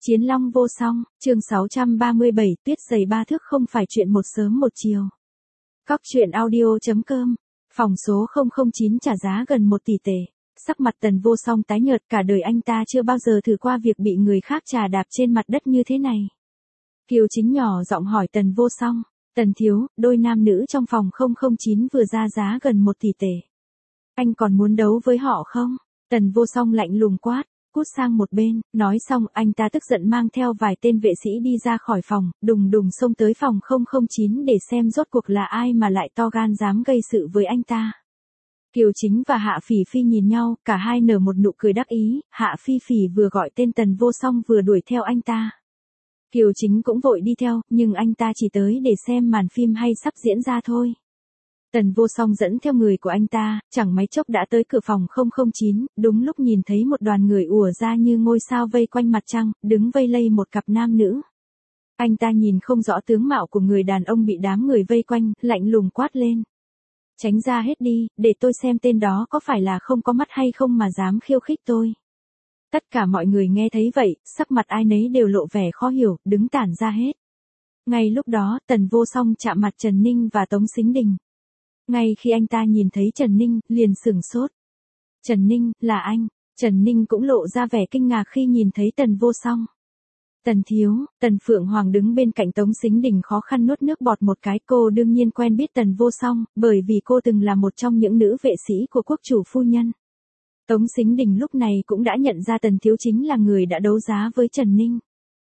Chiến Long vô song, chương 637, tuyết dày 3 thước không phải chuyện một sớm một chiều. Góc truyện audio.com, phòng số 009 trả giá gần 1 tỷ tệ. Sắc mặt Tần Vô Song tái nhợt, cả đời anh ta chưa bao giờ thử qua việc bị người khác chà đạp trên mặt đất như thế này. Kiều Chính nhỏ giọng hỏi Tần Vô Song, Tần thiếu, đôi nam nữ trong phòng 009 vừa ra giá gần 1 tỷ tệ. Anh còn muốn đấu với họ không? Tần Vô Song lạnh lùng quát. Cút sang một bên, nói xong anh ta tức giận mang theo vài tên vệ sĩ đi ra khỏi phòng, đùng đùng xông tới phòng 009 để xem rốt cuộc là ai mà lại to gan dám gây sự với anh ta. Kiều Chính và Hạ Phỉ Phi nhìn nhau, cả hai nở một nụ cười đắc ý, Hạ Phi Phỉ vừa gọi tên Tần Vô Song vừa đuổi theo anh ta. Kiều Chính cũng vội đi theo, nhưng anh ta chỉ tới để xem màn phim hay sắp diễn ra thôi. Tần Vô Song dẫn theo người của anh ta, chẳng mấy chốc đã tới cửa phòng 009, đúng lúc nhìn thấy một đoàn người ùa ra như ngôi sao vây quanh mặt trăng, đứng vây lây một cặp nam nữ. Anh ta nhìn không rõ tướng mạo của người đàn ông bị đám người vây quanh, lạnh lùng quát lên. Tránh ra hết đi, để tôi xem tên đó có phải là không có mắt hay không mà dám khiêu khích tôi. Tất cả mọi người nghe thấy vậy, sắc mặt ai nấy đều lộ vẻ khó hiểu, đứng tản ra hết. Ngay lúc đó, Tần Vô Song chạm mặt Trần Ninh và Tống Sính Đình. Ngay khi anh ta nhìn thấy Trần Ninh, liền sửng sốt. Trần Ninh, là anh. Trần Ninh cũng lộ ra vẻ kinh ngạc khi nhìn thấy Tần Vô Song. Tần thiếu, Tần Phượng Hoàng đứng bên cạnh Tống Sính Đình khó khăn nuốt nước bọt một cái. Cô đương nhiên quen biết Tần Vô Song, bởi vì cô từng là một trong những nữ vệ sĩ của quốc chủ phu nhân. Tống Sính Đình lúc này cũng đã nhận ra Tần thiếu chính là người đã đấu giá với Trần Ninh.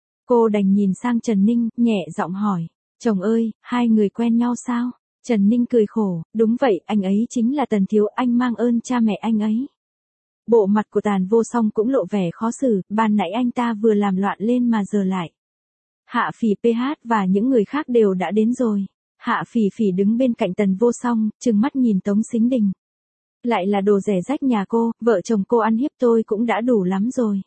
Cô đành nhìn sang Trần Ninh, nhẹ giọng hỏi. Chồng ơi, hai người quen nhau sao? Trần Ninh cười khổ, đúng vậy, anh ấy chính là Tần thiếu, anh mang ơn cha mẹ anh ấy. Bộ mặt của Tần Vô Song cũng lộ vẻ khó xử, ban nãy anh ta vừa làm loạn lên mà giờ lại. Hạ Phỉ PH và những người khác đều đã đến rồi. Hạ Phỉ Phỉ đứng bên cạnh Tần Vô Song, trừng mắt nhìn Tống Sính Đình. Lại là đồ rẻ rách nhà cô, vợ chồng cô ăn hiếp tôi cũng đã đủ lắm rồi.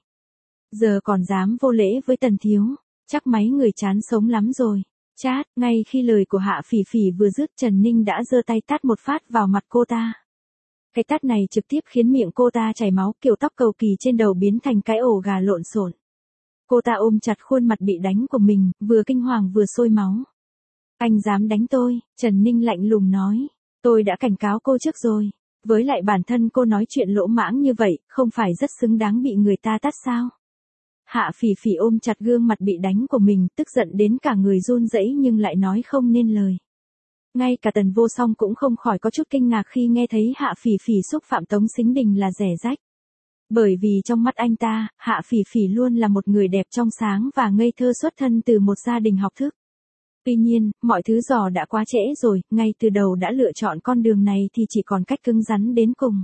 Giờ còn dám vô lễ với Tần thiếu, chắc mấy người chán sống lắm rồi. Chát, ngay khi lời của Hạ Phỉ Phỉ vừa dứt, Trần Ninh đã giơ tay tát một phát vào mặt cô ta. Cái tát này trực tiếp khiến miệng cô ta chảy máu, kiểu tóc cầu kỳ trên đầu biến thành cái ổ gà lộn xộn. Cô ta ôm chặt khuôn mặt bị đánh của mình, vừa kinh hoàng vừa sôi máu. Anh dám đánh tôi, Trần Ninh lạnh lùng nói. Tôi đã cảnh cáo cô trước rồi. Với lại bản thân cô nói chuyện lỗ mãng như vậy, không phải rất xứng đáng bị người ta tát sao? Hạ Phỉ Phỉ ôm chặt gương mặt bị đánh của mình, tức giận đến cả người run rẩy nhưng lại nói không nên lời. Ngay cả Tần Vô Song cũng không khỏi có chút kinh ngạc khi nghe thấy Hạ Phỉ Phỉ xúc phạm Tống Sính Đình là rẻ rách. Bởi vì trong mắt anh ta, Hạ Phỉ Phỉ luôn là một người đẹp trong sáng và ngây thơ xuất thân từ một gia đình học thức. Tuy nhiên, mọi thứ dò đã quá trễ rồi, ngay từ đầu đã lựa chọn con đường này thì chỉ còn cách cứng rắn đến cùng.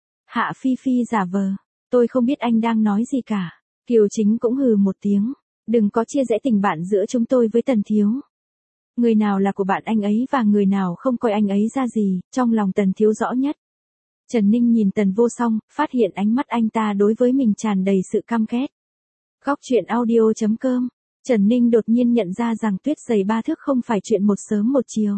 Hạ Phi Phi giả vờ, tôi không biết anh đang nói gì cả. Kiều Chính cũng hừ một tiếng, đừng có chia rẽ tình bạn giữa chúng tôi với Tần thiếu. Người nào là của bạn anh ấy và người nào không coi anh ấy ra gì, trong lòng Tần thiếu rõ nhất. Trần Ninh nhìn Tần Vô Song, phát hiện ánh mắt anh ta đối với mình tràn đầy sự căm ghét. Góc truyện audio.com, Trần Ninh đột nhiên nhận ra rằng tuyết dày 3 thước không phải chuyện một sớm một chiều.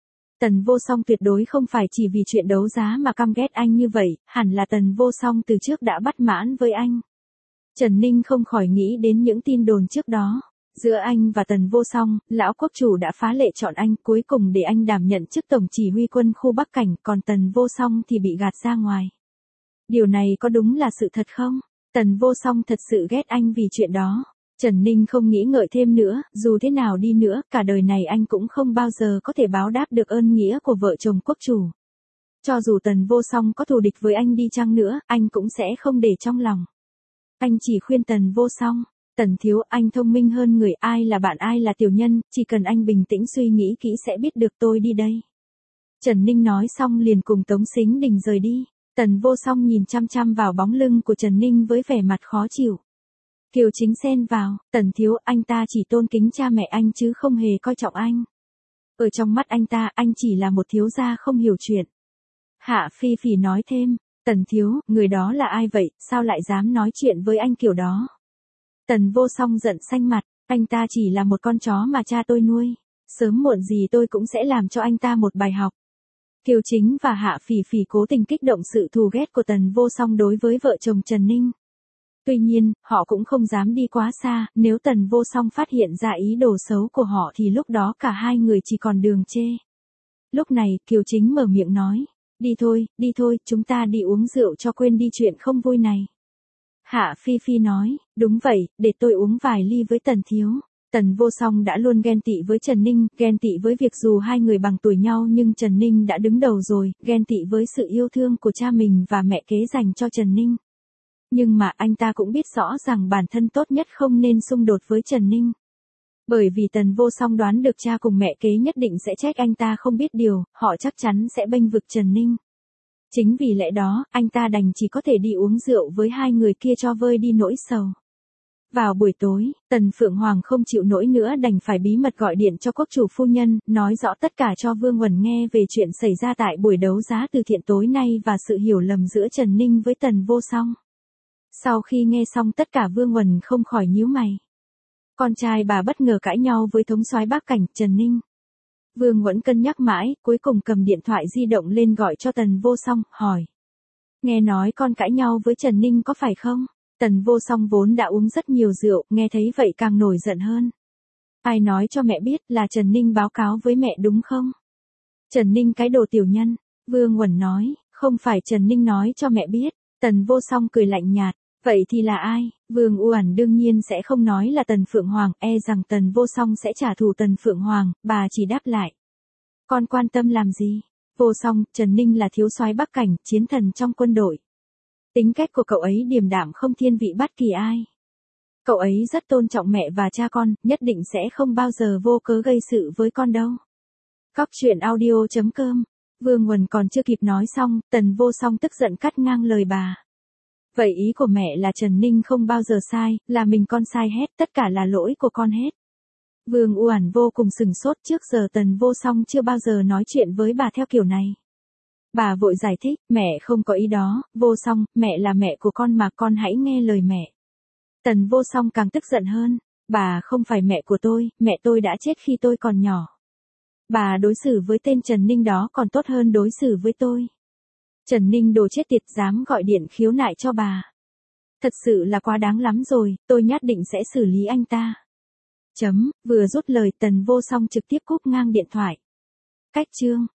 Tần Vô Song tuyệt đối không phải chỉ vì chuyện đấu giá mà căm ghét anh như vậy, hẳn là Tần Vô Song từ trước đã bất mãn với anh. Trần Ninh không khỏi nghĩ đến những tin đồn trước đó. Giữa anh và Tần Vô Song, lão quốc chủ đã phá lệ chọn anh cuối cùng để anh đảm nhận chức tổng chỉ huy quân khu Bắc Cảnh, còn Tần Vô Song thì bị gạt ra ngoài. Điều này có đúng là sự thật không? Tần Vô Song thật sự ghét anh vì chuyện đó. Trần Ninh không nghĩ ngợi thêm nữa, dù thế nào đi nữa, cả đời này anh cũng không bao giờ có thể báo đáp được ơn nghĩa của vợ chồng quốc chủ. Cho dù Tần Vô Song có thù địch với anh đi chăng nữa, anh cũng sẽ không để trong lòng. Anh chỉ khuyên Tần Vô Song, Tần thiếu, anh thông minh hơn người, ai là bạn ai là tiểu nhân, chỉ cần anh bình tĩnh suy nghĩ kỹ sẽ biết được, tôi đi đây. Trần Ninh nói xong liền cùng Tống Sính Đình rời đi. Tần Vô Song nhìn chăm chăm vào bóng lưng của Trần Ninh với vẻ mặt khó chịu. Kiều Chính xen vào, Tần thiếu, anh ta chỉ tôn kính cha mẹ anh chứ không hề coi trọng anh. Ở trong mắt anh ta, anh chỉ là một thiếu gia không hiểu chuyện. Hạ Phi Phỉ nói thêm, Tần thiếu, người đó là ai vậy, sao lại dám nói chuyện với anh kiểu đó? Tần Vô Song giận xanh mặt, anh ta chỉ là một con chó mà cha tôi nuôi. Sớm muộn gì tôi cũng sẽ làm cho anh ta một bài học. Kiều Chính và Hạ Phỉ Phỉ cố tình kích động sự thù ghét của Tần Vô Song đối với vợ chồng Trần Ninh. Tuy nhiên, họ cũng không dám đi quá xa, nếu Tần Vô Song phát hiện ra ý đồ xấu của họ thì lúc đó cả hai người chỉ còn đường chê. Lúc này, Kiều Chính mở miệng nói, đi thôi, chúng ta đi uống rượu cho quên đi chuyện không vui này. Hạ Phi Phi nói, đúng vậy, để tôi uống vài ly với Tần thiếu. Tần Vô Song đã luôn ghen tị với Trần Ninh, ghen tị với việc dù hai người bằng tuổi nhau nhưng Trần Ninh đã đứng đầu rồi, ghen tị với sự yêu thương của cha mình và mẹ kế dành cho Trần Ninh. Nhưng mà anh ta cũng biết rõ rằng bản thân tốt nhất không nên xung đột với Trần Ninh. Bởi vì Tần Vô Song đoán được cha cùng mẹ kế nhất định sẽ trách anh ta không biết điều, họ chắc chắn sẽ bênh vực Trần Ninh. Chính vì lẽ đó, anh ta đành chỉ có thể đi uống rượu với hai người kia cho vơi đi nỗi sầu. Vào buổi tối, Tần Phượng Hoàng không chịu nổi nữa đành phải bí mật gọi điện cho quốc chủ phu nhân, nói rõ tất cả cho Vương Uẩn nghe về chuyện xảy ra tại buổi đấu giá từ thiện tối nay và sự hiểu lầm giữa Trần Ninh với Tần Vô Song. Sau khi nghe xong tất cả Vương Uẩn không khỏi nhíu mày. Con trai bà bất ngờ cãi nhau với thống soái Bắc Cảnh, Trần Ninh. Vương Uẩn cân nhắc mãi, cuối cùng cầm điện thoại di động lên gọi cho Tần Vô Song, hỏi. Nghe nói con cãi nhau với Trần Ninh có phải không? Tần Vô Song vốn đã uống rất nhiều rượu, nghe thấy vậy càng nổi giận hơn. Ai nói cho mẹ biết là Trần Ninh báo cáo với mẹ đúng không? Trần Ninh cái đồ tiểu nhân, Vương Uẩn nói, không phải Trần Ninh nói cho mẹ biết. Tần Vô Song cười lạnh nhạt, vậy thì là ai? Vương Uẩn đương nhiên sẽ không nói là Tần Phượng Hoàng, rằng Tần Vô Song sẽ trả thù Tần Phượng Hoàng, bà chỉ đáp lại. Con quan tâm làm gì? Vô Song, Trần Ninh là thiếu soái Bắc Cảnh, chiến thần trong quân đội. Tính cách của cậu ấy điềm đạm không thiên vị bất kỳ ai. Cậu ấy rất tôn trọng mẹ và cha con, nhất định sẽ không bao giờ vô cớ gây sự với con đâu. Cóc truyện audio.com. Vương Uẩn còn chưa kịp nói xong, Tần Vô Song tức giận cắt ngang lời bà. Vậy ý của mẹ là Trần Ninh không bao giờ sai, là mình con sai hết, tất cả là lỗi của con hết. Vương Uẩn vô cùng sừng sốt, trước giờ Tần Vô Song chưa bao giờ nói chuyện với bà theo kiểu này. Bà vội giải thích, mẹ không có ý đó, Vô Song, mẹ là mẹ của con mà con hãy nghe lời mẹ. Tần Vô Song càng tức giận hơn, bà không phải mẹ của tôi, mẹ tôi đã chết khi tôi còn nhỏ. Bà đối xử với tên Trần Ninh đó còn tốt hơn đối xử với tôi. Trần Ninh đồ chết tiệt dám gọi điện khiếu nại cho bà. Thật sự là quá đáng lắm rồi, tôi nhất định sẽ xử lý anh ta. Vừa rút lời Tần Vô Song trực tiếp cúp ngang điện thoại. Cách chương